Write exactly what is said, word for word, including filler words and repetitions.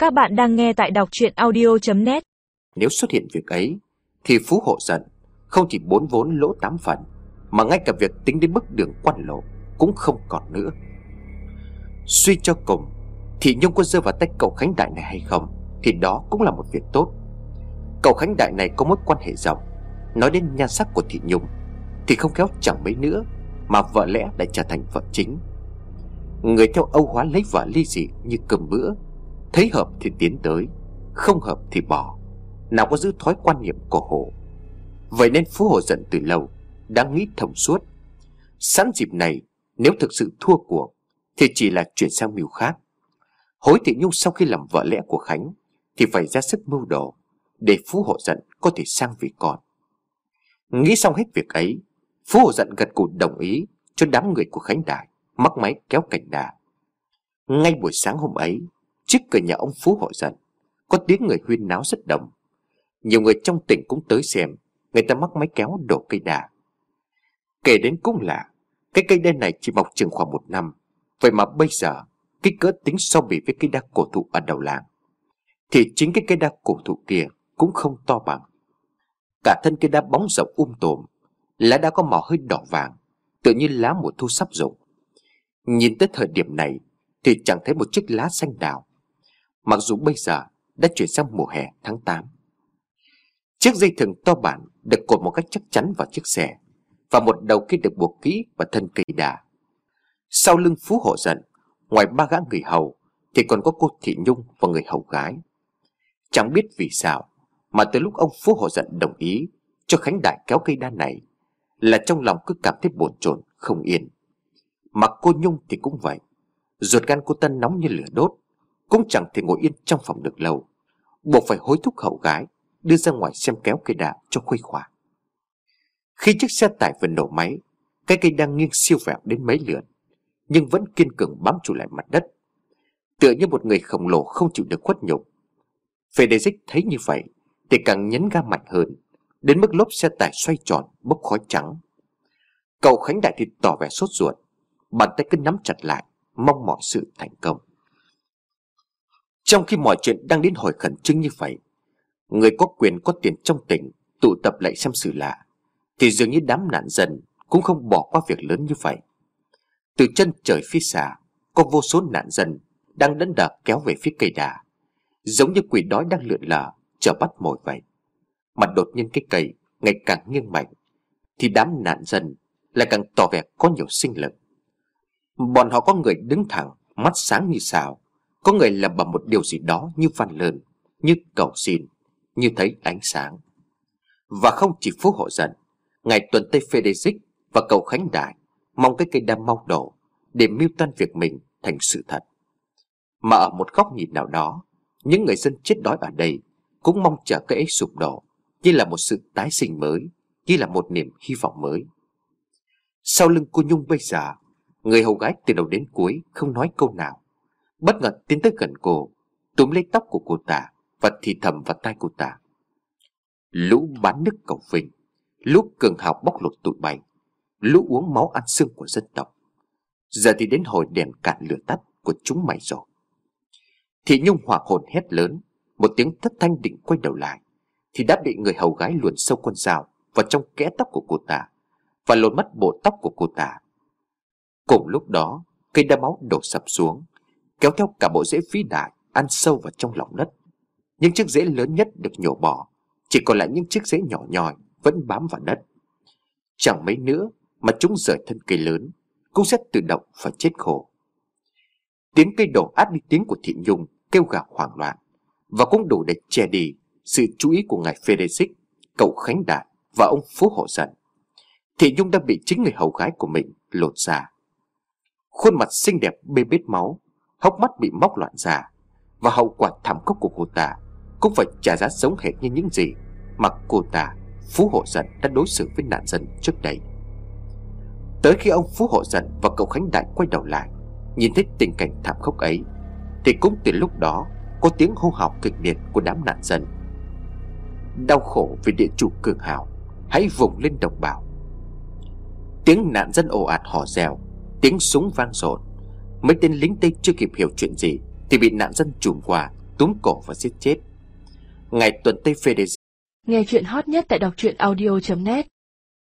Các bạn đang nghe tại đọc truyện audio chấm net. Nếu xuất hiện việc ấy thì Phú Hộ giận, không chỉ bốn vốn lỗ tám phần, mà ngay cả việc tính đến bước đường quan lộ cũng không còn nữa. Suy cho cùng, Thị Nhung có rơi vào tay cậu Khánh Đại này hay không thì đó cũng là một việc tốt. Cậu Khánh Đại này có mối quan hệ rộng. Nói đến nhan sắc của Thị Nhung thì không khéo chẳng mấy nữa mà vợ lẽ lại trở thành vợ chính. Người theo Âu hóa lấy vợ ly dị như cơm bữa, thấy hợp thì tiến tới, không hợp thì bỏ, nào có giữ thói quan niệm cổ hủ. Vậy nên Phú Hộ giận từ lâu, đang nghĩ thông suốt. Sẵn dịp này, nếu thực sự thua cuộc thì chỉ là chuyển sang mưu khác. Hối Thị Nhung sau khi làm vợ lẽ của Khánh thì phải ra sức mưu đồ để Phú Hộ giận có thể sang vị con. Nghĩ xong hết việc ấy, Phú Hộ giận gật gù đồng ý cho đám người của Khánh Đại mắc máy kéo cảnh đà. Ngay buổi sáng hôm ấy, trước cửa nhà ông Phú Hộ giận có tiếng người huyên náo rất đông. Nhiều người trong tỉnh cũng tới xem người ta mắc máy kéo đổ cây đà. Kể đến cũng lạ, cái cây đa này chỉ mọc chừng khoảng một năm, vậy mà bây giờ kích cỡ tính so bì với cây đa cổ thụ ở đầu làng thì chính cái cây đa cổ thụ kia cũng không to bằng. Cả thân cây đa bóng rộng um tùm, lá đã có màu hơi đỏ vàng, tự như lá mùa thu sắp rụng. Nhìn tới thời điểm này thì chẳng thấy một chiếc lá xanh nào, mặc dù bây giờ đã chuyển sang mùa hè tháng tám. Chiếc dây thừng to bản được cột một cách chắc chắn vào chiếc xe, và một đầu kia được buộc kỹ vào thân cây đà. Sau lưng Phú Hộ giận, ngoài ba gã người hầu thì còn có cô Thị Nhung và người hầu gái. Chẳng biết vì sao mà từ lúc ông Phú Hộ giận đồng ý cho Khánh Đại kéo cây đa này là trong lòng cứ cảm thấy bồn chồn không yên. Mà cô Nhung thì cũng vậy, ruột gan cô ta nóng như lửa đốt, cũng chẳng thể ngồi yên trong phòng được lâu, buộc phải hối thúc hầu gái đưa ra ngoài xem kéo cây đa cho khuây khỏa. Khi chiếc xe tải vừa nổ máy, cái cây đang nghiêng siêu vẹo đến mấy lượt, nhưng vẫn kiên cường bám trụ lại mặt đất, tựa như một người khổng lồ không chịu được khuất nhục. Frederick thấy như vậy thì càng nhấn ga mạnh hơn, đến mức lốp xe tải xoay tròn bốc khói trắng. Cậu Khánh Đại thì tỏ vẻ sốt ruột, bàn tay cứ nắm chặt lại, mong mọi sự thành công. Trong khi mọi chuyện đang đến hồi khẩn trương như vậy, người có quyền có tiền trong tỉnh tụ tập lại xem xử lạ, thì dường như đám nạn dân cũng không bỏ qua việc lớn như vậy. Từ chân trời phía xa có vô số nạn dân đang đấn đờ kéo về phía cây đà, giống như quỷ đói đang lượn lờ chờ bắt mồi vậy. Mà đột nhiên cái cây ngày càng nghiêng mạnh thì đám nạn dân lại càng tỏ vẻ có nhiều sinh lực. Bọn họ có người đứng thẳng, mắt sáng như sao, có người lẩm bẩm một điều gì đó như van lơn, như cầu xin, như thấy ánh sáng. Và không chỉ Phú Hộ giận, ngài tuần Tây Frederick và cậu Khánh Đại mong cái cây đa mau đổ để mưu toan việc mình thành sự thật. Mà ở một góc nhìn nào đó, những người dân chết đói ở đây cũng mong chờ cái ấy sụp đổ, như là một sự tái sinh mới, như là một niềm hy vọng mới. Sau lưng cô Nhung bây giờ, người hầu gái từ đầu đến cuối không nói câu nào, bất ngờ tiến tới gần cô, túm lấy tóc của cô ta và thì thầm vào tai cô ta: lũ bán nước cầu vinh, lũ cường hào bóc lột tụi bay, lũ uống máu ăn xương của dân tộc, giờ thì đến hồi đèn cạn lửa tắt của chúng mày rồi. Thị Nhung hoảng hồn hét lớn, một tiếng thất thanh định quay đầu lại thì đã bị người hầu gái luồn sâu con dao vào trong kẽ tóc của cô ta và lột mất bộ tóc của cô ta. Cùng lúc đó, cây đa máu đổ sập xuống, kéo theo cả bộ rễ vĩ đại ăn sâu vào trong lòng đất. Những chiếc rễ lớn nhất được nhổ bỏ, chỉ còn lại những chiếc rễ nhỏ nhoi vẫn bám vào đất. Chẳng mấy nữa mà chúng rời thân cây lớn cũng sẽ tự động phải chết khổ. Tiếng cây đổ át đi tiếng của Thị Nhung kêu gào hoảng loạn, và cũng đủ để che đi sự chú ý của ngài Frederick, cậu Khánh Đại và ông Phú Hộ giận. Thị Nhung đang bị chính người hầu gái của mình lột ra. Khuôn mặt xinh đẹp bê bết máu, hốc mắt bị móc loạn ra, và hậu quả thảm khốc của cô ta cũng phải trả giá giống hệt như những gì mà cô ta, Phú Hộ giận, đã đối xử với nạn dân trước đây. Tới khi ông Phú Hộ giận và cậu Khánh Đại quay đầu lại, nhìn thấy tình cảnh thảm khốc ấy, thì cũng từ lúc đó có tiếng hô hào kịch liệt của đám nạn dân: đau khổ vì địa chủ cường hào, hãy vùng lên đồng bào. Tiếng nạn dân ồ ạt hò reo, tiếng súng vang dội. Mấy tên lính Tây chưa kịp hiểu chuyện gì thì bị nạn dân trùm qua, túm cổ và giết chết. Ngài Tuần Tây Phê Đề. Nghe chuyện hot nhất tại đọc truyện audio chấm net.